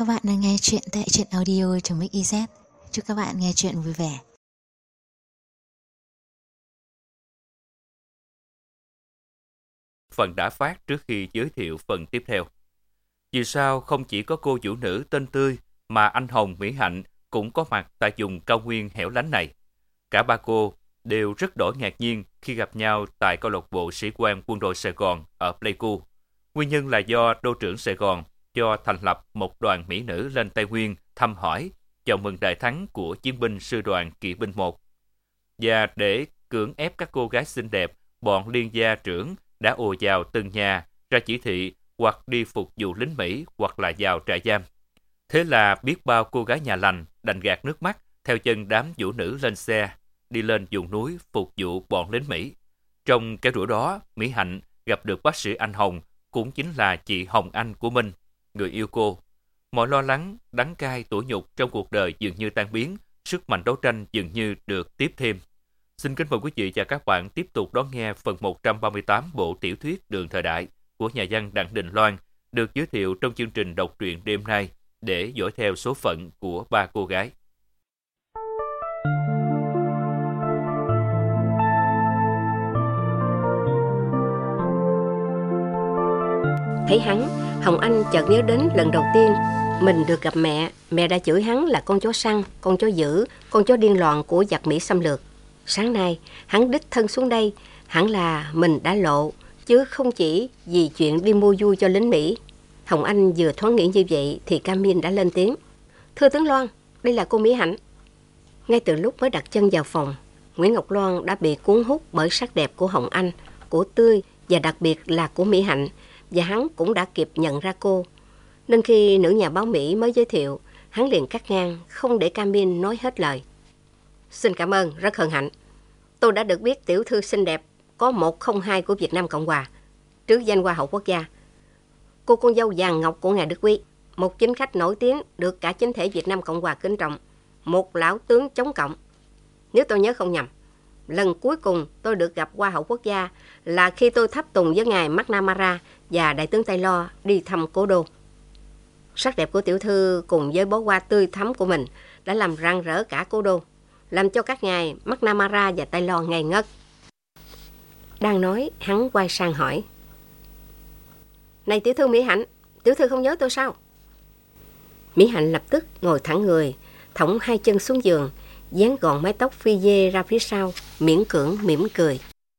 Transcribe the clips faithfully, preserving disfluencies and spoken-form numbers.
Các bạn đang nghe chuyện tại truyện audio.mix.iz. Chúc các bạn nghe chuyện vui vẻ. Phần đã phát trước khi giới thiệu phần tiếp theo. Vì sao không chỉ có cô vũ nữ tên Tươi mà anh Hồng, Mỹ Hạnh cũng có mặt tại vùng cao nguyên hẻo lánh này? Cả ba cô đều rất đổi ngạc nhiên khi gặp nhau tại câu lạc bộ sĩ quan quân đội Sài Gòn ở Pleiku. Nguyên nhân là do đô trưởng Sài Gòn cho thành lập một đoàn mỹ nữ lên Tây Nguyên thăm hỏi, chào mừng đại thắng của chiến binh sư đoàn kỵ binh một. Và để cưỡng ép các cô gái xinh đẹp, bọn liên gia trưởng đã ùa vào từng nhà, ra chỉ thị hoặc đi phục vụ lính Mỹ hoặc là vào trại giam. Thế là biết bao cô gái nhà lành đành gạt nước mắt theo chân đám vũ nữ lên xe, đi lên vùng núi phục vụ bọn lính Mỹ. Trong cái rủi đó, Mỹ Hạnh gặp được bác sĩ Anh Hồng, cũng chính là chị Hồng Anh của Minh, người yêu cô. Mọi lo lắng, đắng cay, tủi nhục trong cuộc đời dường như tan biến, sức mạnh đấu tranh dường như được tiếp thêm. Xin kính mời quý vị và các bạn tiếp tục đón nghe phần một trăm ba mươi tám bộ tiểu thuyết Đường Thời Đại của nhà văn Đặng Đình Loan, được giới thiệu trong chương trình đọc truyện đêm nay để dõi theo số phận của ba cô gái. Thấy hắn, Hồng Anh chợt nhớ đến lần đầu tiên mình được gặp mẹ. Mẹ đã chửi hắn là con chó săn, con chó dữ, con chó điên loạn của giặc Mỹ xâm lược. Sáng nay, hắn đích thân xuống đây, hẳn là mình đã lộ, chứ không chỉ vì chuyện đi mua vui cho lính Mỹ. Hồng Anh vừa thoáng nghĩ như vậy thì Camin đã lên tiếng. Thưa tướng Loan, đây là cô Mỹ Hạnh. Ngay từ lúc mới đặt chân vào phòng, Nguyễn Ngọc Loan đã bị cuốn hút bởi sắc đẹp của Hồng Anh, của Tươi và đặc biệt là của Mỹ Hạnh, và hắn cũng đã kịp nhận ra cô. Nên khi nữ nhà báo Mỹ mới giới thiệu, hắn liền cắt ngang, không để Camin nói hết lời. Xin cảm ơn, rất hân hạnh. Tôi đã được biết tiểu thư xinh đẹp có một không hai của Việt Nam Cộng Hòa, trước danh Hoa hậu quốc gia. Cô con dâu vàng ngọc của ngài Đức Quý, một chính khách nổi tiếng được cả chính thể Việt Nam Cộng Hòa kính trọng, một lão tướng chống cộng. Nếu tôi nhớ không nhầm, lần cuối cùng tôi được gặp Hoa hậu quốc gia là khi tôi tháp tùng với ngài McNamara và đại tướng Taylor đi thăm cố đô. Sắc đẹp của tiểu thư cùng với bó hoa tươi thắm của mình đã làm rạng rỡ cả cố đô, làm cho các ngài McNamara và Taylor ngây ngất. Đang nói, hắn quay sang hỏi. Này tiểu thư Mỹ Hạnh, tiểu thư không nhớ tôi sao? Mỹ Hạnh lập tức ngồi thẳng người, thõng hai chân xuống giường, dán gọn mái tóc phi dê ra phía sau, miễn cưỡng mỉm cười.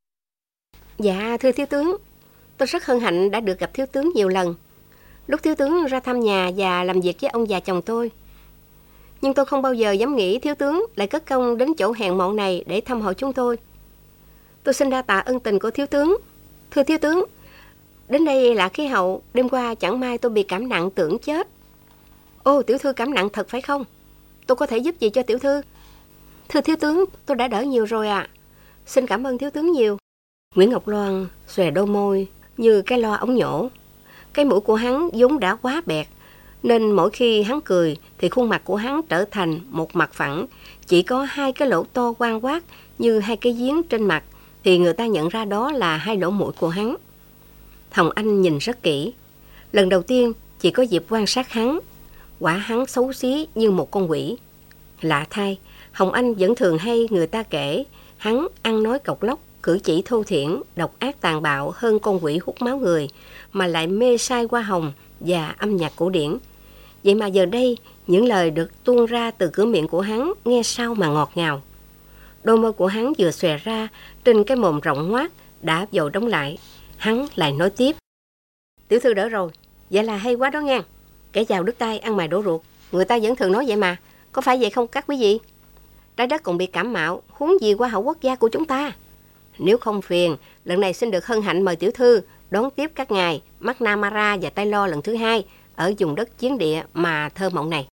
Dạ thưa thiếu tướng, tôi rất hân hạnh đã được gặp thiếu tướng nhiều lần, lúc thiếu tướng ra thăm nhà và làm việc với ông già chồng tôi. Nhưng tôi không bao giờ dám nghĩ thiếu tướng lại cất công đến chỗ hèn mọn này để thăm hỏi chúng tôi. Tôi xin đa tạ ân tình của thiếu tướng. Thưa thiếu tướng, đến đây là khí hậu, đêm qua chẳng may tôi bị cảm nặng tưởng chết. Ô, tiểu thư cảm nặng thật phải không? Tôi có thể giúp gì cho tiểu thư? Thưa thiếu tướng, tôi đã đỡ nhiều rồi ạ. À. Xin cảm ơn thiếu tướng nhiều. Nguyễn Ngọc Loan xòe đôi môi như cái loa ống nhổ. Cái mũi của hắn vốn đã quá bẹt, nên mỗi khi hắn cười thì khuôn mặt của hắn trở thành một mặt phẳng, chỉ có hai cái lỗ to quang quát như hai cái giếng trên mặt, thì người ta nhận ra đó là hai lỗ mũi của hắn. Hồng Anh nhìn rất kỹ. Lần đầu tiên chỉ có dịp quan sát hắn, quả hắn xấu xí như một con quỷ. Lạ thay, Hồng Anh vẫn thường hay người ta kể hắn ăn nói cộc lốc, cử chỉ thô thiển, độc ác tàn bạo hơn con quỷ hút máu người, mà lại mê say hoa hồng và âm nhạc cổ điển. Vậy mà giờ đây, những lời được tuôn ra từ cửa miệng của hắn nghe sao mà ngọt ngào. Đôi môi của hắn vừa xòe ra, trên cái mồm rộng ngoác đã vội đóng lại. Hắn lại nói tiếp. Tiểu thư đỡ rồi, vậy là hay quá đó nghe. Kẻ giàu đứt tay ăn mày đổ ruột, người ta vẫn thường nói vậy mà, có phải vậy không các quý vị? Trái đất còn bị cảm mạo, huống gì Hoa hậu quốc gia của chúng ta. Nếu không phiền, lần này xin được hân hạnh mời tiểu thư đón tiếp các ngài McNamara và Taylor lần thứ hai ở vùng đất chiến địa mà thơ mộng này.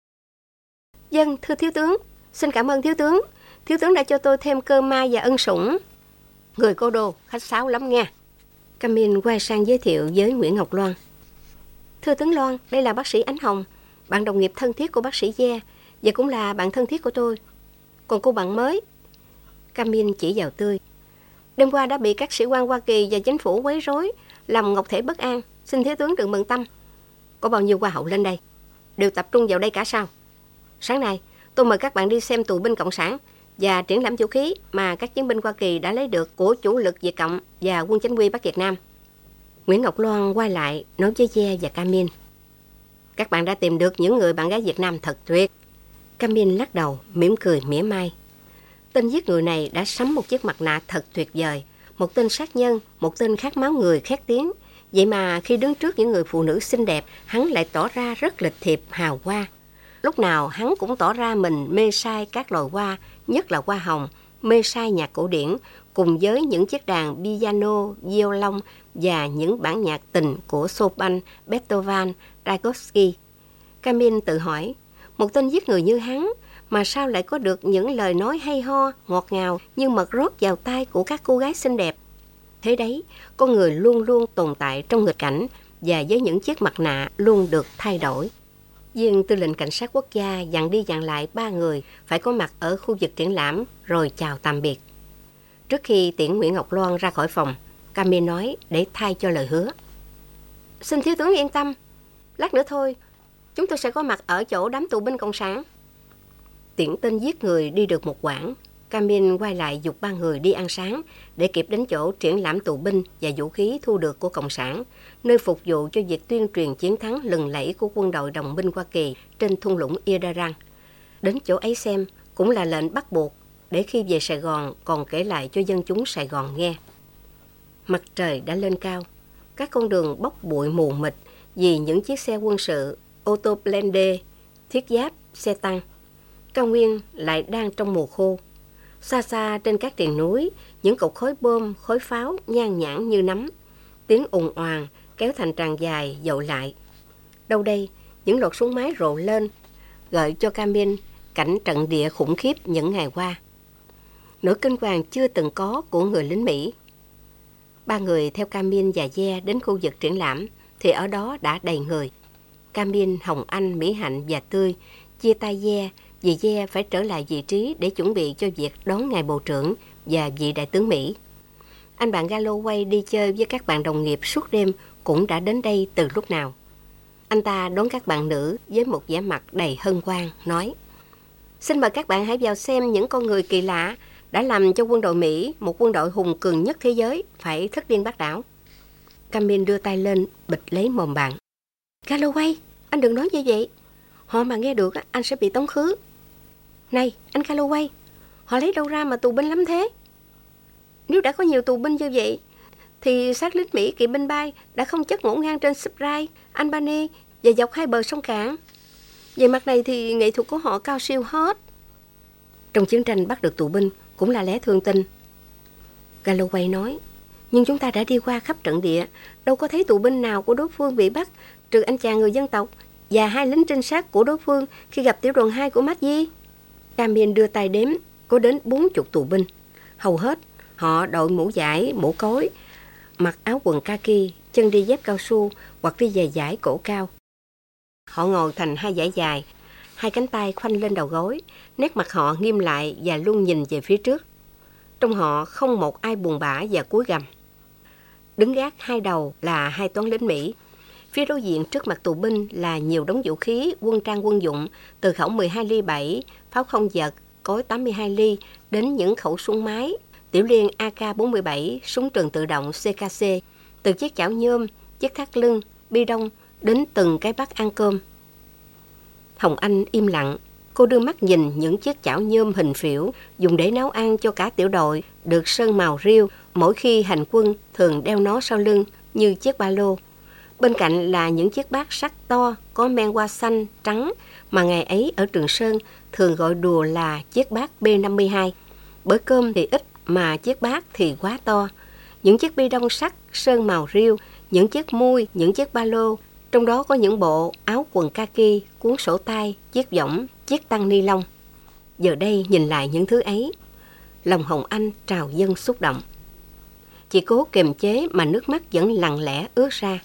Vâng, thưa thiếu tướng, xin cảm ơn thiếu tướng. Thiếu tướng đã cho tôi thêm cơ may và ân sủng. Người cô đô khách sáo lắm nha. Camin quay sang giới thiệu với Nguyễn Ngọc Loan. Thưa tướng Loan, đây là bác sĩ Ánh Hồng, bạn đồng nghiệp thân thiết của bác sĩ Gia, và cũng là bạn thân thiết của tôi. Còn cô bạn mới, Camin chỉ vào Tươi. Đêm qua đã bị các sĩ quan Hoa Kỳ và chính phủ quấy rối, làm ngọc thể bất an. Xin thiếu tướng đừng bận tâm. Có bao nhiêu hoa hậu lên đây? đều tập trung vào đây cả sao? Sáng nay, tôi mời các bạn đi xem tù binh Cộng sản và triển lãm vũ khí mà các chiến binh Hoa Kỳ đã lấy được của chủ lực Việt Cộng và quân chính quy Bắc Việt Nam. Nguyễn Ngọc Loan quay lại nói với Ve và Camin. Các bạn đã tìm được những người bạn gái Việt Nam thật tuyệt. Camin lắc đầu, mỉm cười mỉa mai. Tên giết người này đã sắm một chiếc mặt nạ thật tuyệt vời. Một tên sát nhân, một tên khát máu người khét tiếng. Vậy mà khi đứng trước những người phụ nữ xinh đẹp, hắn lại tỏ ra rất lịch thiệp, hào hoa. Lúc nào hắn cũng tỏ ra mình mê say các loài hoa, nhất là hoa hồng, mê say nhạc cổ điển, cùng với những chiếc đàn piano, violon và những bản nhạc tình của Chopin, Beethoven, Tchaikovsky. Camin tự hỏi, một tên giết người như hắn mà sao lại có được những lời nói hay ho, ngọt ngào như mật rót vào tai của các cô gái xinh đẹp. Thế đấy, con người luôn luôn tồn tại trong nghịch cảnh và với những chiếc mặt nạ luôn được thay đổi. Viên tư lệnh cảnh sát quốc gia dặn đi dặn lại ba người phải có mặt ở khu vực triển lãm rồi chào tạm biệt. Trước khi tiễn Nguyễn Ngọc Loan ra khỏi phòng, Camin nói để thay cho lời hứa. Xin thiếu tướng yên tâm, lát nữa thôi, chúng tôi sẽ có mặt ở chỗ đám tù binh Cộng sản. Tiễn tên giết người đi được một quãng, Camin quay lại giục ba người đi ăn sáng để kịp đến chỗ triển lãm tù binh và vũ khí thu được của Cộng sản, nơi phục vụ cho việc tuyên truyền chiến thắng lừng lẫy của quân đội đồng minh Hoa Kỳ trên thung lũng Irdarang. Đến chỗ ấy xem cũng là lệnh bắt buộc để khi về Sài Gòn còn kể lại cho dân chúng Sài Gòn nghe. Mặt trời đã lên cao, các con đường bốc bụi mù mịt vì những chiếc xe quân sự, ô tô blende, thiết giáp, xe tăng. Cao nguyên lại đang trong mùa khô. Xa xa trên các triền núi, những cột khói bom, khói pháo nhan nhản như nấm. Tiếng ùng oàng kéo thành tràng dài dội lại. Đâu đây, những lọt súng máy rộ lên, gợi cho Camin cảnh trận địa khủng khiếp những ngày qua. Nỗi kinh hoàng chưa từng có của người lính Mỹ. Ba người theo Camin và Ve đến khu vực triển lãm, thì ở đó đã đầy người. Camin, Hồng Anh, Mỹ Hạnh và Tươi chia tay Ve, vì Ve phải trở lại vị trí để chuẩn bị cho việc đón ngài bộ trưởng và vị đại tướng Mỹ. Anh bạn Galloway đi chơi với các bạn đồng nghiệp suốt đêm cũng đã đến đây từ lúc nào. Anh ta đón các bạn nữ với một vẻ mặt đầy hân hoan, nói: Xin mời các bạn hãy vào xem những con người kỳ lạ đã làm cho quân đội Mỹ, một quân đội hùng cường nhất thế giới, phải thất điên bát đảo. Camin đưa tay lên bịt lấy mồm bạn. Galloway, anh đừng nói như vậy. Họ mà nghe được anh sẽ bị tống khứ. Này, anh Galloway, họ lấy đâu ra mà tù binh lắm thế? Nếu đã có nhiều tù binh như vậy, thì sát lính Mỹ kỵ binh bay đã không chất ngổn ngang trên Spray, Albany và dọc hai bờ sông Cạn. Về mặt này thì nghệ thuật của họ cao siêu hết. Trong chiến tranh bắt được tù binh cũng là lẽ thường tình. Galloway nói, nhưng chúng ta đã đi qua khắp trận địa, đâu có thấy tù binh nào của đối phương bị bắt, trừ anh chàng người dân tộc và hai lính trinh sát của đối phương khi gặp tiểu đoàn hai của Macchi. Camin đưa tay đếm, có đến bốn chục tù binh. Hầu hết họ đội mũ vải, mũ cối, mặc áo quần kaki, chân đi dép cao su hoặc đi giày vải cổ cao. Họ ngồi thành hai dãy dài, hai cánh tay khoanh lên đầu gối, nét mặt họ nghiêm lại và luôn nhìn về phía trước. Trong họ không một ai buồn bã và cúi gằm. Đứng gác hai đầu là hai toán lính Mỹ. Phía đối diện trước mặt tù binh là nhiều đống vũ khí, quân trang quân dụng, từ khẩu mười hai ly bảy, pháo không giật, cối tám mươi hai ly, đến những khẩu súng máy, tiểu liên A K bốn mươi bảy, súng trường tự động C K C, từ chiếc chảo nhôm, chiếc thắt lưng, bi đông, đến từng cái bát ăn cơm. Hồng Anh im lặng, cô đưa mắt nhìn những chiếc chảo nhôm hình phễu dùng để nấu ăn cho cả tiểu đội, được sơn màu riêu, mỗi khi hành quân thường đeo nó sau lưng như chiếc ba lô. Bên cạnh là những chiếc bát sắt to có men hoa xanh, trắng mà ngày ấy ở Trường Sơn thường gọi đùa là chiếc bát B năm mươi hai. Bởi cơm thì ít mà chiếc bát thì quá to. Những chiếc bi đông sắt sơn màu riêu, những chiếc mui, những chiếc ba lô, trong đó có những bộ áo quần kaki, cuốn sổ tay, chiếc võng, chiếc tăng ni lông. Giờ đây nhìn lại những thứ ấy, lòng Hồng Anh trào dâng xúc động. Chị cố kiềm chế mà nước mắt vẫn lặng lẽ ướt ra.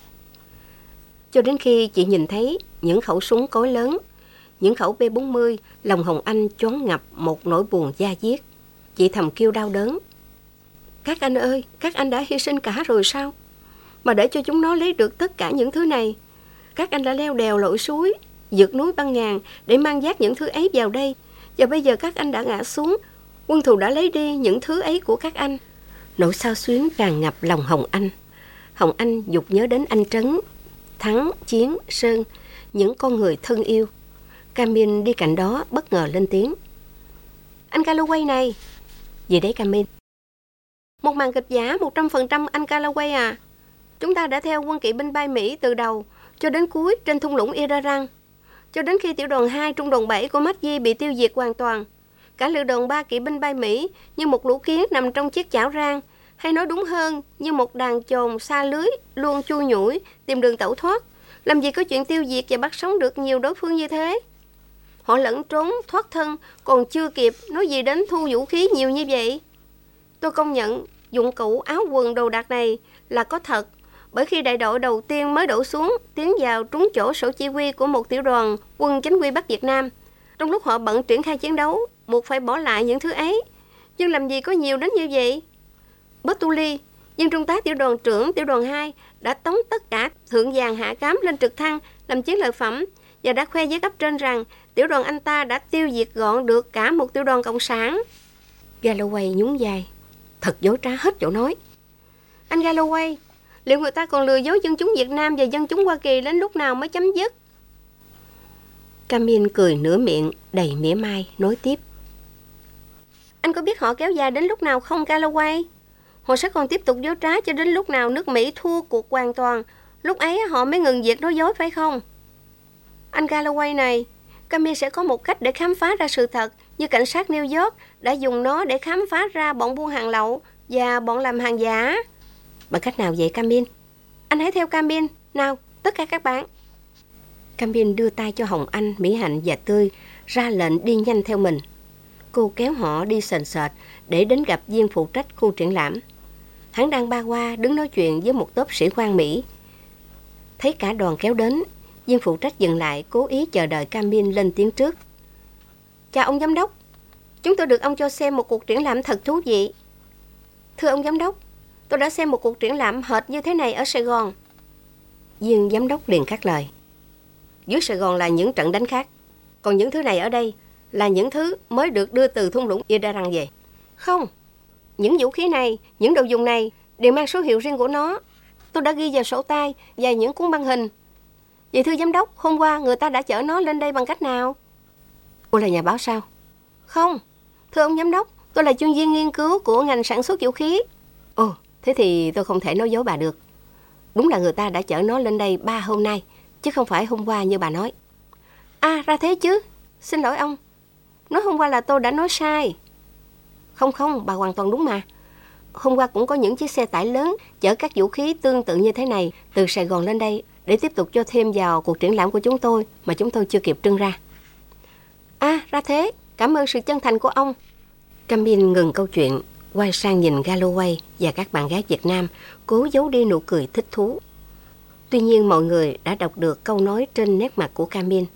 Cho đến khi chị nhìn thấy những khẩu súng cối lớn, những khẩu B bốn mươi, lòng Hồng Anh choáng ngập một nỗi buồn da diết. Chị thầm kêu đau đớn. Các anh ơi, các anh đã hy sinh cả rồi sao? Mà để cho chúng nó lấy được tất cả những thứ này, các anh đã leo đèo lội suối, vượt núi băng ngàn để mang vác những thứ ấy vào đây. Và bây giờ các anh đã ngã xuống, quân thù đã lấy đi những thứ ấy của các anh. Nỗi xao xuyến tràn ngập lòng Hồng Anh. Hồng Anh dục nhớ đến anh Trấn, Thắng, Chiến, Sơn, những con người thân yêu. Camille đi cạnh đó bất ngờ lên tiếng. Anh Calloway này. Gì đấy Camille? Một màn kịch giả một trăm phần trăm anh Calloway à. Chúng ta đã theo quân kỵ binh bay Mỹ từ đầu cho đến cuối trên thung lũng Idarang, cho đến khi tiểu đoàn hai, trung đoàn bảy của Macchi bị tiêu diệt hoàn toàn. Cả lữ đoàn ba kỵ binh bay Mỹ như một lũ kiến nằm trong chiếc chảo rang, hay nói đúng hơn như một đàn chồn xa lưới luôn chui nhủi tìm đường tẩu thoát. Làm gì có chuyện tiêu diệt và bắt sống được nhiều đối phương như thế. Họ lẫn trốn thoát thân, còn chưa kịp nói gì đến thu vũ khí nhiều như vậy. Tôi công nhận dụng cụ áo quần đồ đạc này là có thật, bởi khi đại đội đầu tiên mới đổ xuống tiến vào trúng chỗ sở chỉ huy của một tiểu đoàn quân chánh quy Bắc Việt Nam, trong lúc họ bận triển khai chiến đấu buộc phải bỏ lại những thứ ấy. Nhưng làm gì có nhiều đến như vậy. Bertulli, viên trung tá tiểu đoàn trưởng tiểu đoàn hai, đã tống tất cả thượng vàng hạ cám lên trực thăng làm chiến lợi phẩm và đã khoe với cấp trên rằng tiểu đoàn anh ta đã tiêu diệt gọn được cả một tiểu đoàn cộng sản. Galloway nhún vai. Thật dối trá hết chỗ nói. Anh Galloway, liệu người ta còn lừa dối dân chúng Việt Nam và dân chúng Hoa Kỳ đến lúc nào mới chấm dứt? Camille cười nửa miệng đầy mỉa mai nói tiếp. Anh có biết họ kéo dài đến lúc nào không Galloway? Họ sẽ còn tiếp tục dối trá cho đến lúc nào nước Mỹ thua cuộc hoàn toàn. Lúc ấy họ mới ngừng việc nói dối phải không? Anh Galloway này, Camille sẽ có một cách để khám phá ra sự thật, như cảnh sát New York đã dùng nó để khám phá ra bọn buôn hàng lậu và bọn làm hàng giả. Bằng cách nào vậy Camille? Anh hãy theo Camille. Nào, tất cả các bạn. Camille đưa tay cho Hồng Anh, Mỹ Hạnh và Tươi, ra lệnh đi nhanh theo mình. Cô kéo họ đi sền sệt để đến gặp viên phụ trách khu triển lãm. Hắn đang ba qua đứng nói chuyện với một tốp sĩ quan Mỹ. Thấy cả đoàn kéo đến, viên phụ trách dừng lại, cố ý chờ đợi Camille lên tiếng trước. Chào ông giám đốc, chúng tôi được ông cho xem một cuộc triển lãm thật thú vị. Thưa ông giám đốc, tôi đã xem một cuộc triển lãm hệt như thế này ở Sài Gòn. Viên giám đốc liền cắt lời. Dưới Sài Gòn là những trận đánh khác, còn những thứ này ở đây là những thứ mới được đưa từ thung lũng Idarang về. Không, những vũ khí này, những đồ dùng này đều mang số hiệu riêng của nó. Tôi đã ghi vào sổ tay và những cuốn băng hình. Vậy thưa giám đốc, hôm qua người ta đã chở nó lên đây bằng cách nào? Cô là nhà báo sao? Không, thưa ông giám đốc, tôi là chuyên viên nghiên cứu của ngành sản xuất vũ khí. Ồ, thế thì tôi không thể nói dối bà được. Đúng là người ta đã chở nó lên đây ba hôm nay, chứ không phải hôm qua như bà nói. À, ra thế chứ. Xin lỗi ông. Nói hôm qua là tôi đã nói sai. Không không, bà hoàn toàn đúng mà. Hôm qua cũng có những chiếc xe tải lớn chở các vũ khí tương tự như thế này từ Sài Gòn lên đây để tiếp tục cho thêm vào cuộc triển lãm của chúng tôi mà chúng tôi chưa kịp trưng ra. À, ra thế. Cảm ơn sự chân thành của ông. Camille ngừng câu chuyện, quay sang nhìn Galloway và các bạn gái Việt Nam, cố giấu đi nụ cười thích thú. Tuy nhiên mọi người đã đọc được câu nói trên nét mặt của Camille.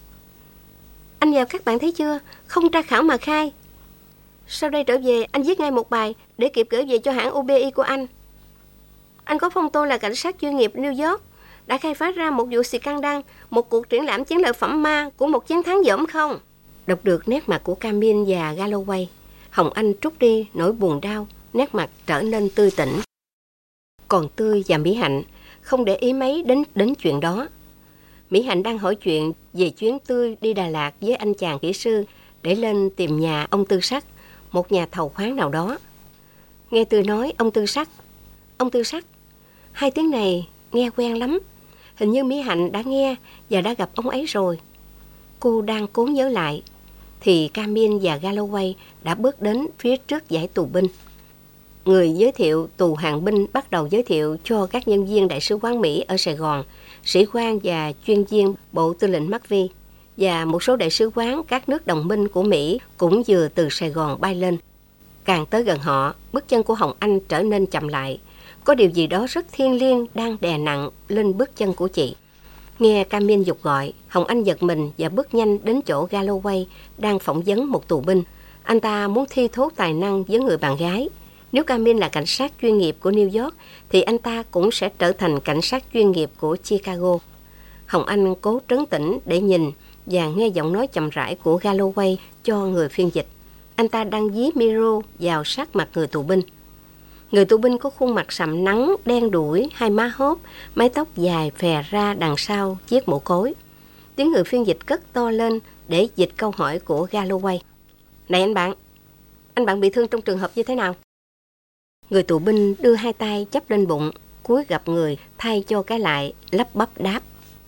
Anh và các bạn thấy chưa? Không tra khảo mà khai. Sau đây trở về, anh viết ngay một bài để kịp gửi về cho hãng u bê i của anh. Anh có phong tôi là cảnh sát chuyên nghiệp New York, đã khai phá ra một vụ scandal, một cuộc triển lãm chiến lợi phẩm ma của một chiến thắng dởm không? Đọc được nét mặt của Camille và Galloway, Hồng Anh trút đi nỗi buồn đau, nét mặt trở nên tươi tỉnh. Còn Tươi và Mỹ Hạnh không để ý mấy đến đến chuyện đó. Mỹ Hạnh đang hỏi chuyện về chuyến Tươi đi Đà Lạt với anh chàng kỹ sư để lên tìm nhà ông Tư Sắc, một nhà thầu khoáng nào đó. Nghe Tươi nói ông Tư Sắc, ông Tư Sắc, hai tiếng này nghe quen lắm. Hình như Mỹ Hạnh đã nghe và đã gặp ông ấy rồi. Cô đang cố nhớ lại, thì Camille và Galloway đã bước đến phía trước dãy tù binh. Người giới thiệu tù hàng binh bắt đầu giới thiệu cho các nhân viên Đại sứ quán Mỹ ở Sài Gòn, sĩ quan và chuyên viên Bộ Tư lệnh Macchi và một số đại sứ quán các nước đồng minh của Mỹ cũng vừa từ Sài Gòn bay lên. Càng tới gần họ, bước chân của Hồng Anh trở nên chậm lại. Có điều gì đó rất thiêng liêng đang đè nặng lên bước chân của chị. Nghe Camille giục gọi, Hồng Anh giật mình và bước nhanh đến chỗ Galloway đang phỏng vấn một tù binh. Anh ta muốn thi thố tài năng với người bạn gái. Nếu Camille là cảnh sát chuyên nghiệp của New York, thì anh ta cũng sẽ trở thành cảnh sát chuyên nghiệp của Chicago. Hồng Anh cố trấn tĩnh để nhìn và nghe giọng nói chậm rãi của Galloway cho người phiên dịch. Anh ta đang dí micro vào sát mặt người tù binh. Người tù binh có khuôn mặt sậm nắng, đen đủi, hai má hốp, mái tóc dài phè ra đằng sau chiếc mũ cối. Tiếng người phiên dịch cất to lên để dịch câu hỏi của Galloway. Này anh bạn, anh bạn bị thương trong trường hợp như thế nào? Người tù binh đưa hai tay chắp lên bụng, cúi gập người thay cho cái lại, lắp bắp đáp.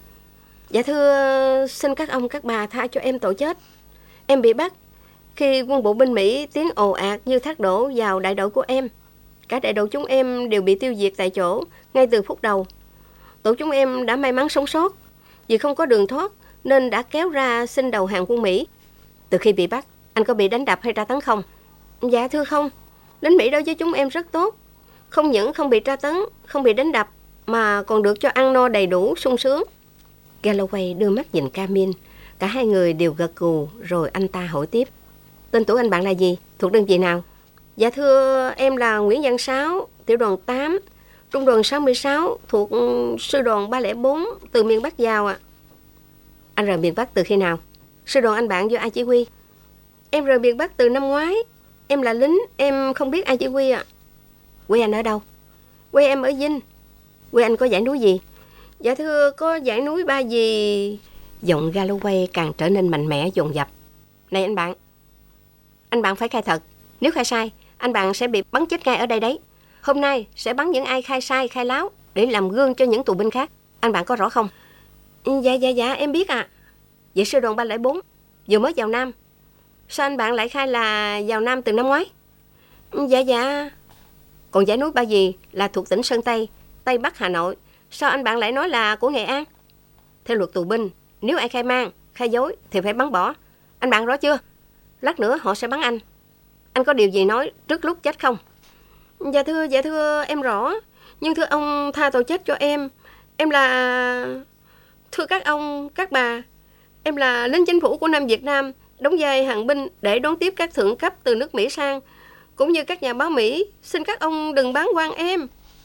Dạ thưa, xin các ông các bà tha cho em tội chết. Em bị bắt khi quân bộ binh Mỹ tiến ồ ạt như thác đổ vào đại đội của em. Cả đại đội chúng em đều bị tiêu diệt tại chỗ ngay từ phút đầu. Tổ chúng em đã may mắn sống sót, vì không có đường thoát nên đã kéo ra xin đầu hàng quân Mỹ. Từ khi bị bắt, anh có bị đánh đập hay tra tấn không? Dạ thưa không, lính Mỹ đối với chúng em rất tốt. Không những không bị tra tấn, không bị đánh đập, mà còn được cho ăn no đầy đủ, sung sướng. Galloway đưa mắt nhìn Camille. Cả hai người đều gật gù, rồi anh ta hỏi tiếp. Tên tuổi anh bạn là gì? Thuộc đơn vị nào? Dạ thưa, em là Nguyễn Văn Sáu, tiểu đoàn tám, trung đoàn sáu mươi sáu, thuộc sư đoàn ba không bốn, từ miền Bắc vào ạ. À. Anh rời miền Bắc từ khi nào? Sư đoàn anh bạn do ai chỉ huy? Em rời miền Bắc từ năm ngoái. Em là lính, em không biết ai chỉ huy ạ. À. Quê anh ở đâu? Quê em ở Vinh. Quê anh có dãy núi gì? Dạ thưa, có dãy núi Ba Vì. Giọng Galloway càng trở nên mạnh mẽ dồn dập. Này anh bạn, anh bạn phải khai thật. Nếu khai sai, anh bạn sẽ bị bắn chết ngay ở đây đấy. Hôm nay sẽ bắn những ai khai sai, khai láo để làm gương cho những tù binh khác. Anh bạn có rõ không? Dạ, dạ, dạ, em biết ạ. À. Vậy sư đoàn ba không bốn vừa mới vào Nam. Sao anh bạn lại khai là vào Nam từ năm ngoái? Dạ, dạ. Còn dãy núi Ba Vì là thuộc tỉnh Sơn Tây, Tây Bắc Hà Nội. Sao anh bạn lại nói là của Nghệ An? Theo luật tù binh, nếu ai khai mang, khai dối thì phải bắn bỏ. Anh bạn rõ chưa? Lát nữa họ sẽ bắn anh. Anh có điều gì nói trước lúc chết không? Dạ thưa, dạ thưa, em rõ. Nhưng thưa ông tha tội chết cho em. Em là... Thưa các ông, các bà, em là lính chính phủ của Nam Việt Nam, đóng vai hàng binh để đón tiếp các thượng cấp từ nước Mỹ sang, cũng như các nhà báo Mỹ. Xin các ông đừng báng quan em.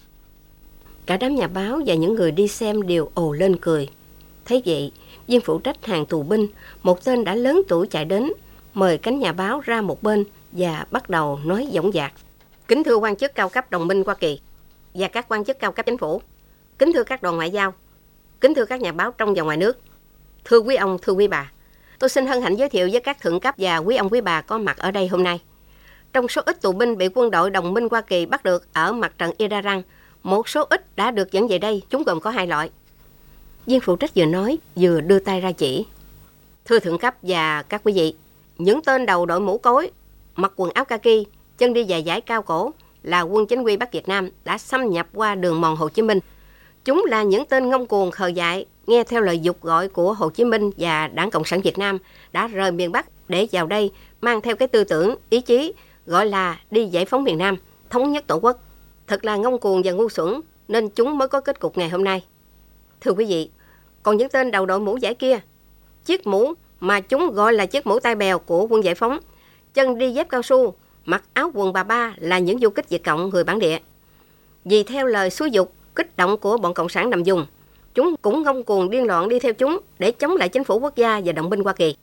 Cả đám nhà báo và những người đi xem đều ồ lên cười. Thấy vậy, viên phụ trách hàng tù binh, một tên đã lớn tuổi chạy đến, mời cánh nhà báo ra một bên và bắt đầu nói dõng dạc. Kính thưa quan chức cao cấp đồng minh Hoa Kỳ và các quan chức cao cấp chính phủ, kính thưa các đoàn ngoại giao, kính thưa các nhà báo trong và ngoài nước, thưa quý ông, thưa quý bà, tôi xin hân hạnh giới thiệu với các thượng cấp và quý ông quý bà có mặt ở đây hôm nay. Trong số ít tù binh bị quân đội đồng minh Hoa Kỳ bắt được ở mặt trận Iran, một số ít đã được dẫn về đây, chúng gồm có hai loại. Viên phụ trách vừa nói vừa đưa tay ra chỉ. Thưa thượng cấp và các quý vị, những tên đầu đội mũ cối, mặc quần áo kaki, chân đi giày vải cao cổ là quân chính quy Bắc Việt Nam đã xâm nhập qua đường mòn Hồ Chí Minh. Chúng là những tên ngông cuồng khờ dại, nghe theo lời dục gọi của Hồ Chí Minh và Đảng Cộng sản Việt Nam đã rời miền Bắc để vào đây mang theo cái tư tưởng, ý chí gọi là đi giải phóng miền Nam, thống nhất tổ quốc. Thật là ngông cuồng và ngu xuẩn nên chúng mới có kết cục ngày hôm nay. Thưa quý vị, còn những tên đầu đội mũ vải kia, chiếc mũ mà chúng gọi là chiếc mũ tai bèo của quân giải phóng, chân đi dép cao su, mặc áo quần bà ba là những du kích Việt Cộng người bản địa. Vì theo lời xúi dục, kích động của bọn Cộng sản nằm vùng, chúng cũng ngông cuồng điên loạn đi theo chúng để chống lại chính phủ quốc gia và động binh Hoa Kỳ.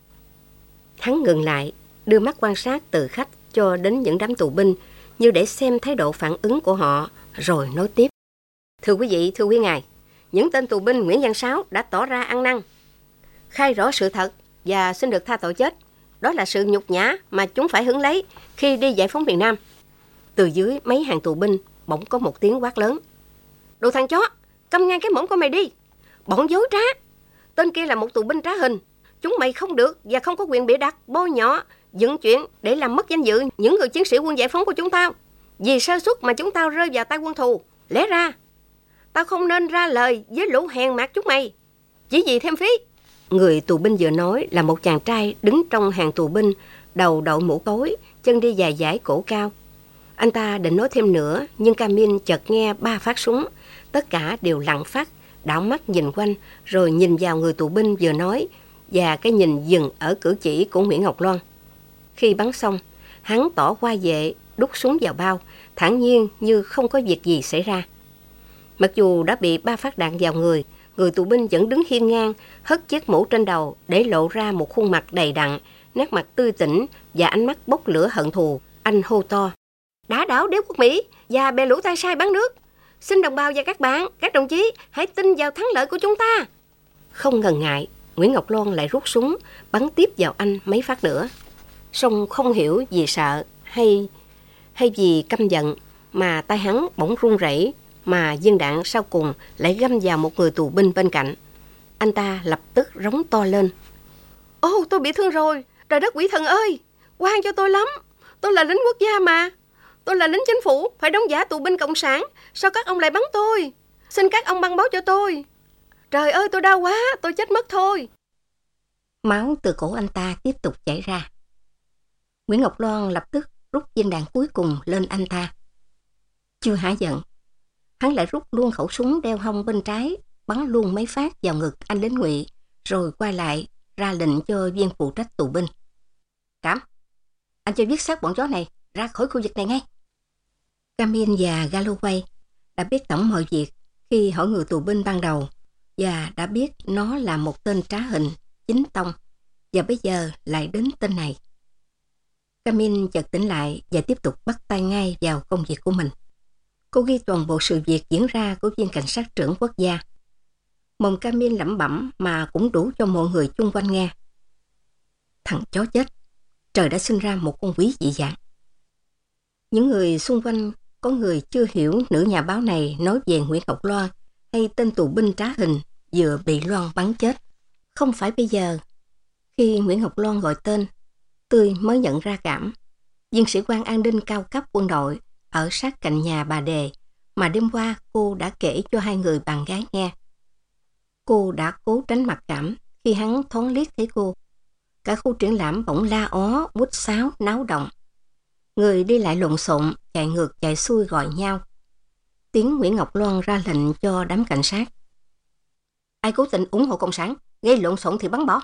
Hắn ngừng lại, đưa mắt quan sát từ khách cho đến những đám tù binh như để xem thái độ phản ứng của họ, rồi nói tiếp. Thưa quý vị, thưa quý ngài, những tên tù binh Nguyễn Văn Sáu đã tỏ ra ăn năn, khai rõ sự thật và xin được tha tội chết. Đó là sự nhục nhã mà chúng phải hứng lấy khi đi giải phóng miền Nam. Từ dưới mấy hàng tù binh bỗng có một tiếng quát lớn. Đồ thằng chó, câm ngay cái mồm của mày đi. Bọn dối trá. Tên kia là một tù binh trá hình. Chúng mày không được và không có quyền bịa đặt, bôi nhọ, dựng chuyện để làm mất danh dự những người chiến sĩ quân giải phóng của chúng tao. Vì sơ suất mà chúng tao rơi vào tay quân thù. Lẽ ra tao không nên ra lời với lũ hèn mạt chúng mày, chỉ vì thêm phí. Người tù binh vừa nói là một chàng trai đứng trong hàng tù binh, đầu đội mũ cối, chân đi dài dải cổ cao. Anh ta định nói thêm nữa, nhưng Camille chợt nghe ba phát súng. Tất cả đều lặng phát, đảo mắt nhìn quanh, rồi nhìn vào người tù binh vừa nói, và cái nhìn dừng ở cử chỉ của Nguyễn Ngọc Loan. Khi bắn xong, hắn tỏ qua vệ, đút súng vào bao, thản nhiên như không có việc gì xảy ra. Mặc dù đã bị ba phát đạn vào người, người tù binh vẫn đứng hiên ngang, hất chiếc mũ trên đầu để lộ ra một khuôn mặt đầy đặn, nét mặt tươi tỉnh và ánh mắt bốc lửa hận thù. Anh hô to: Đả đảo đế quốc Mỹ và bè lũ tay sai bán nước. Xin đồng bào và các bạn, các đồng chí, hãy tin vào thắng lợi của chúng ta. Không ngần ngại, Nguyễn Ngọc Loan lại rút súng, bắn tiếp vào anh mấy phát nữa. Song không hiểu vì sợ hay hay vì căm giận mà tay hắn bỗng run rẩy, mà viên đạn sau cùng lại găm vào một người tù binh bên cạnh. Anh ta lập tức rống to lên: Ô, tôi bị thương rồi, trời đất quỷ thần ơi, oan cho tôi lắm. Tôi là lính quốc gia mà. Tôi là lính chính phủ, phải đóng giả tù binh cộng sản. Sao các ông lại bắn tôi? Xin các ông băng bó cho tôi. Trời ơi, tôi đau quá, tôi chết mất thôi. Máu từ cổ anh ta tiếp tục chảy ra. Nguyễn Ngọc Loan lập tức rút viên đạn cuối cùng lên anh ta. Chưa hả giận, hắn lại rút luôn khẩu súng đeo hông bên trái, bắn luôn mấy phát vào ngực anh lính ngụy, rồi quay lại ra lệnh cho viên phụ trách tù binh: Cảm, anh cho viết xác bọn chó này ra khỏi khu vực này ngay. Camille và Galloway đã biết tổng mọi việc khi hỏi người tù binh ban đầu, và đã biết nó là một tên trá hình chính tông, và bây giờ lại đến tên này. Camille chợt tỉnh lại và tiếp tục bắt tay ngay vào công việc của mình. Cô ghi toàn bộ sự việc diễn ra của viên cảnh sát trưởng quốc gia. Mồm Camille lẩm bẩm mà cũng đủ cho mọi người chung quanh nghe. Thằng chó chết, trời đã sinh ra một con quỷ dị dạng. Những người xung quanh có người chưa hiểu nữ nhà báo này nói về Nguyễn Ngọc Loan hay tên tù binh trá hình vừa bị Loan bắn chết. Không phải bây giờ, khi Nguyễn Ngọc Loan gọi tên, Tươi mới nhận ra Cảm, viên sĩ quan an ninh cao cấp quân đội ở sát cạnh nhà bà Đề mà đêm qua cô đã kể cho hai người bạn gái nghe. Cô đã cố tránh mặt Cảm khi hắn thoáng liếc thấy cô. Cả khu triển lãm bỗng la ó, quýt sáo, náo động. Người đi lại lộn xộn, chạy ngược chạy xuôi gọi nhau. Tiếng Nguyễn Ngọc Loan ra lệnh cho đám cảnh sát: Ai cố tình ủng hộ Cộng sản, gây lộn xộn thì bắn bỏ.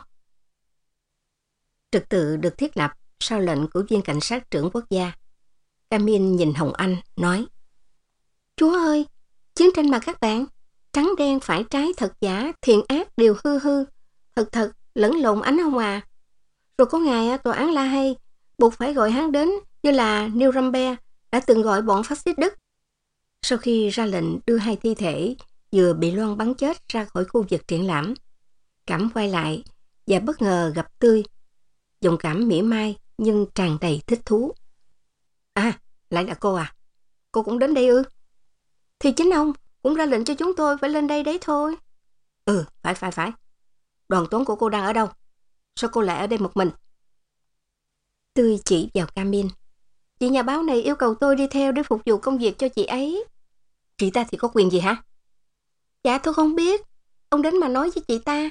Trật tự được thiết lập sau lệnh của viên cảnh sát trưởng quốc gia. Camille nhìn Hồng Anh, nói: Chúa ơi, chiến tranh mà các bạn, trắng đen phải trái thật giả, thiện ác đều hư hư, thật thật lẫn lộn ánh hồng à. Rồi có ngày tòa án La Hay buộc phải gọi hắn đến như là Nuremberg đã từng gọi bọn phát xít Đức. Sau khi ra lệnh đưa hai thi thể vừa bị Loan bắn chết ra khỏi khu vực triển lãm, Cảm quay lại và bất ngờ gặp Tươi. Giọng Cảm mỉa mai nhưng tràn đầy thích thú. À, lại là cô à? Cô cũng đến đây ư? Thì chính ông cũng ra lệnh cho chúng tôi phải lên đây đấy thôi. Ừ, phải phải phải. Đoàn tuấn của cô đang ở đâu? Sao cô lại ở đây một mình? Tươi chỉ vào Camille. Chị nhà báo này yêu cầu tôi đi theo để phục vụ công việc cho chị ấy. Chị ta thì có quyền gì hả? Dạ tôi không biết. Ông đến mà nói với chị ta.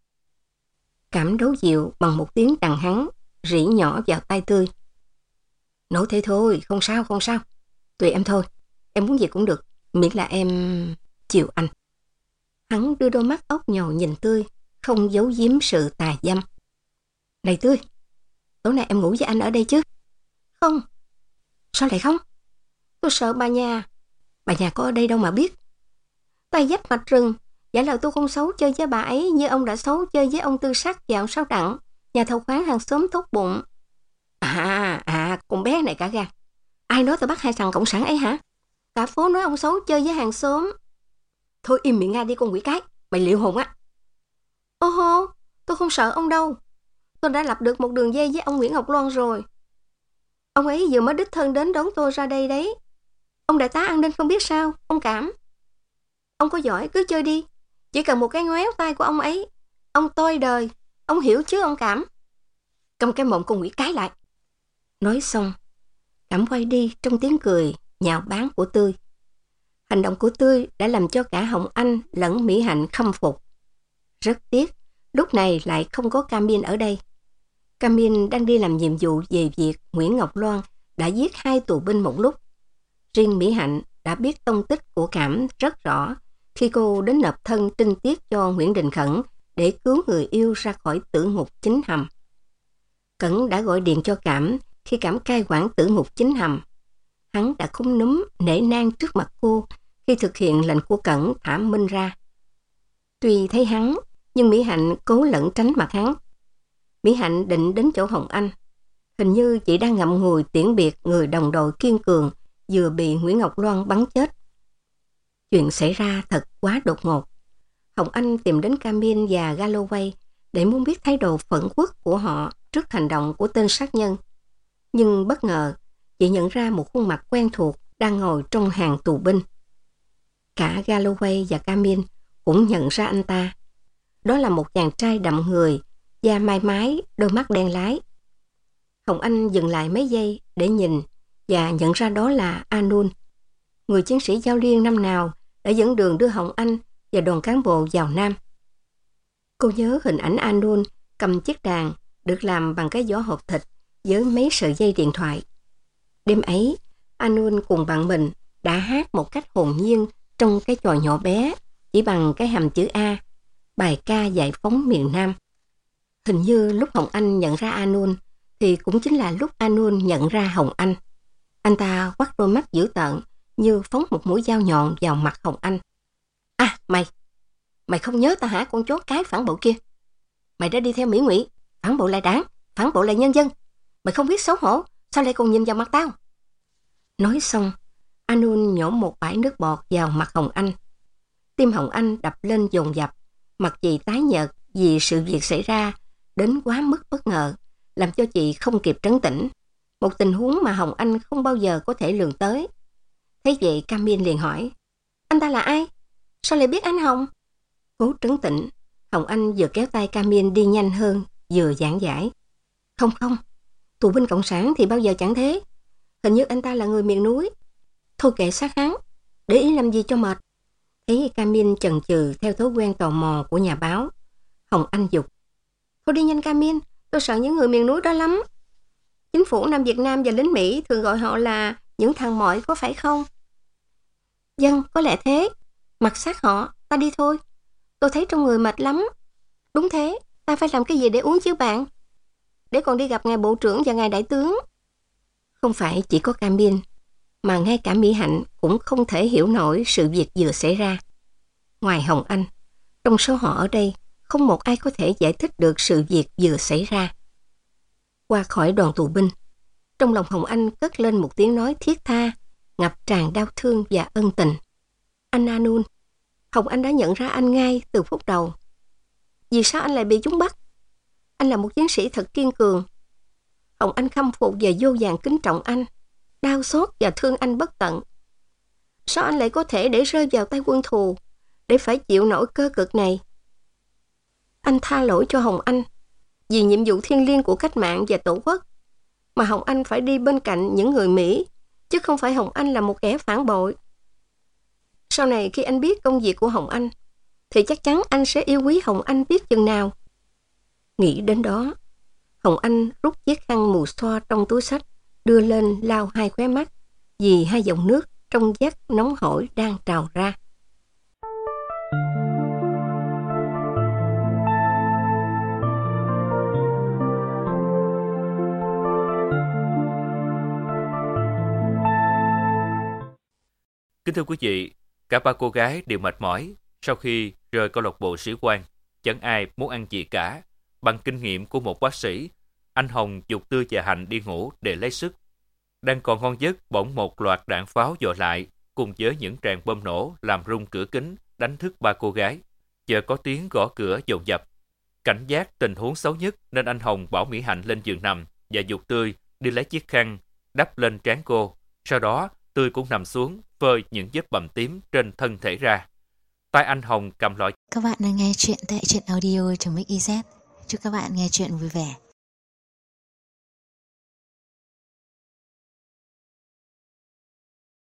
Cảm đấu dịu bằng một tiếng đằng hắn, rỉ nhỏ vào tai Tươi. Nói thế thôi, không sao, không sao. Tùy em thôi. Em muốn gì cũng được, miễn là em chiều anh. Hắn đưa đôi mắt ốc nhầu nhìn Tươi, không giấu giếm sự tà dâm. Này Tươi, tối nay em ngủ với anh ở đây chứ? Không. Sao lại không? Tôi sợ bà nhà. Bà nhà có ở đây đâu mà biết. Tay dách mạch rừng. Giả lời tôi không xấu chơi với bà ấy như ông đã xấu chơi với ông Tư Sắc và ông Sáu Đặng, nhà thầu khoáng hàng xóm tốt bụng. À, à, con bé này cả gan. Ai nói tôi bắt hai thằng cộng sản ấy hả? Cả phố nói ông xấu chơi với hàng xóm. Thôi im miệng ngay đi con quỷ cái, mày liệu hồn á. Ô hô, tôi không sợ ông đâu. Tôi đã lập được một đường dây với ông Nguyễn Ngọc Loan rồi. Ông ấy vừa mới đích thân đến đón tôi ra đây đấy. Ông đại tá an ninh không biết sao, ông Cảm. Ông có giỏi cứ chơi đi. Chỉ cần một cái ngoéo tay của ông ấy, ông tôi đời. Ông hiểu chứ ông Cảm? Cầm cái mồm con quỷ cái lại. Nói xong, Cảm quay đi trong tiếng cười nhạo báng của Tươi. Hành động của Tươi đã làm cho cả Hồng Anh lẫn Mỹ Hạnh khâm phục. Rất tiếc, lúc này lại không có Camille ở đây. Camille đang đi làm nhiệm vụ về việc Nguyễn Ngọc Loan đã giết hai tù binh một lúc. Riêng Mỹ Hạnh đã biết tông tích của Cảm rất rõ khi cô đến nộp thân trinh tiết cho Nguyễn Đình Khẩn để cứu người yêu ra khỏi tử ngục chính hầm. Cẩn đã gọi điện cho Cảm khi Cảm cai quản tử ngục chính hầm. Hắn đã khúm núm nể nang trước mặt cô khi thực hiện lệnh của Cẩn thả Minh ra. Tuy thấy hắn, nhưng Mỹ Hạnh cố lẩn tránh mặt hắn. Mỹ Hạnh định đến chỗ Hồng Anh. Hình như chị đang ngậm ngùi tiễn biệt người đồng đội kiên cường vừa bị Nguyễn Ngọc Loan bắn chết. Chuyện xảy ra thật quá đột ngột. Hồng Anh tìm đến Camille và Galloway để muốn biết thái độ phẫn uất của họ trước hành động của tên sát nhân. Nhưng bất ngờ, chị nhận ra một khuôn mặt quen thuộc đang ngồi trong hàng tù binh. Cả Galloway và Camille cũng nhận ra anh ta. Đó là một chàng trai đậm người, da mai mái, đôi mắt đen lái. Hồng Anh dừng lại mấy giây để nhìn và nhận ra đó là Anun, người chiến sĩ Giao Liên năm nào đã dẫn đường đưa Hồng Anh và đoàn cán bộ vào Nam. Cô nhớ hình ảnh Anun cầm chiếc đàn được làm bằng cái vỏ hộp thịt với mấy sợi dây điện thoại. Đêm ấy, Anun cùng bạn mình đã hát một cách hồn nhiên trong cái chòi nhỏ bé chỉ bằng cái hàm chữ A, bài ca giải phóng miền Nam. Hình như lúc Hồng Anh nhận ra Anun thì cũng chính là lúc Anun nhận ra Hồng Anh. Anh ta quắt đôi mắt dữ tợn như phóng một mũi dao nhọn vào mặt Hồng Anh. À, mày! Mày không nhớ ta hả, con chó cái phản bội kia? Mày đã đi theo Mỹ Ngụy, phản bội lại đảng, phản bội lại nhân dân. Mày không biết xấu hổ, sao lại còn nhìn vào mặt tao? Nói xong, Anun nhổ một bãi nước bọt vào mặt Hồng Anh. Tim Hồng Anh đập lên dồn dập, mặt chị tái nhợt vì sự việc xảy ra đến quá mức bất ngờ, làm cho chị không kịp trấn tĩnh. Một tình huống mà Hồng Anh không bao giờ có thể lường tới. Thấy vậy, Camille liền hỏi, anh ta là ai? Sao lại biết anh Hồng? Cố trấn tĩnh, Hồng Anh vừa kéo tay Camille đi nhanh hơn, vừa giảng giải. Không không, tù binh cộng sản thì bao giờ chẳng thế. Hình như anh ta là người miền núi. Thôi kệ xác hắn, để ý làm gì cho mệt. Thấy Camille chần chừ theo thói quen tò mò của nhà báo, Hồng Anh giục. Thôi đi nhanh Camille, tôi sợ những người miền núi đó lắm. Chính phủ Nam Việt Nam và lính Mỹ thường gọi họ là những thằng mỏi, có phải không? Vâng, có lẽ thế. Mặc xác họ, ta đi thôi. Tôi thấy trong người mệt lắm. Đúng thế, ta phải làm cái gì để uống chứ bạn? Để còn đi gặp ngài bộ trưởng và ngài đại tướng. Không phải chỉ có Camille, mà ngay cả Mỹ Hạnh cũng không thể hiểu nổi sự việc vừa xảy ra. Ngoài Hồng Anh, trong số họ ở đây, không một ai có thể giải thích được sự việc vừa xảy ra. Qua khỏi đoàn tù binh, trong lòng Hồng Anh cất lên một tiếng nói thiết tha, ngập tràn đau thương và ân tình. Anh Anun, Hồng Anh đã nhận ra anh ngay từ phút đầu. Vì sao anh lại bị chúng bắt? Anh là một chiến sĩ thật kiên cường. Hồng Anh khâm phục và vô vàn kính trọng anh, đau xót và thương anh bất tận. Sao anh lại có thể để rơi vào tay quân thù, để phải chịu nổi cơ cực này? Anh tha lỗi cho Hồng Anh vì nhiệm vụ thiêng liêng của cách mạng và tổ quốc, mà Hồng Anh phải đi bên cạnh những người Mỹ, chứ không phải Hồng Anh là một kẻ phản bội. Sau này khi anh biết công việc của Hồng Anh, thì chắc chắn anh sẽ yêu quý Hồng Anh biết chừng nào. Nghĩ đến đó, Hồng Anh rút chiếc khăn mùi xoa trong túi xách, đưa lên lau hai khóe mắt, vì hai dòng nước trong vắt nóng hổi đang trào ra. Kính thưa quý vị, cả ba cô gái đều mệt mỏi sau khi rời câu lạc bộ sĩ quan. Chẳng ai muốn ăn gì cả. Bằng kinh nghiệm của một bác sĩ, anh Hồng giục Tươi và Hạnh đi ngủ để lấy sức. Đang còn ngon giấc, bỗng một loạt đạn pháo dội lại, cùng với những tràng bom nổ làm rung cửa kính, đánh thức ba cô gái. Chợt có tiếng gõ cửa dồn dập. Cảnh giác tình huống xấu nhất nên anh Hồng bảo Mỹ Hạnh lên giường nằm và giục Tươi đi lấy chiếc khăn đắp lên trán cô. Sau đó Tươi cũng nằm xuống phơi những vết bầm tím trên thân thể ra. Tay anh Hồng cầm loại. Các bạn đang nghe chuyện tại truyện audio chấm ích i zét. Chúc các bạn nghe chuyện vui vẻ.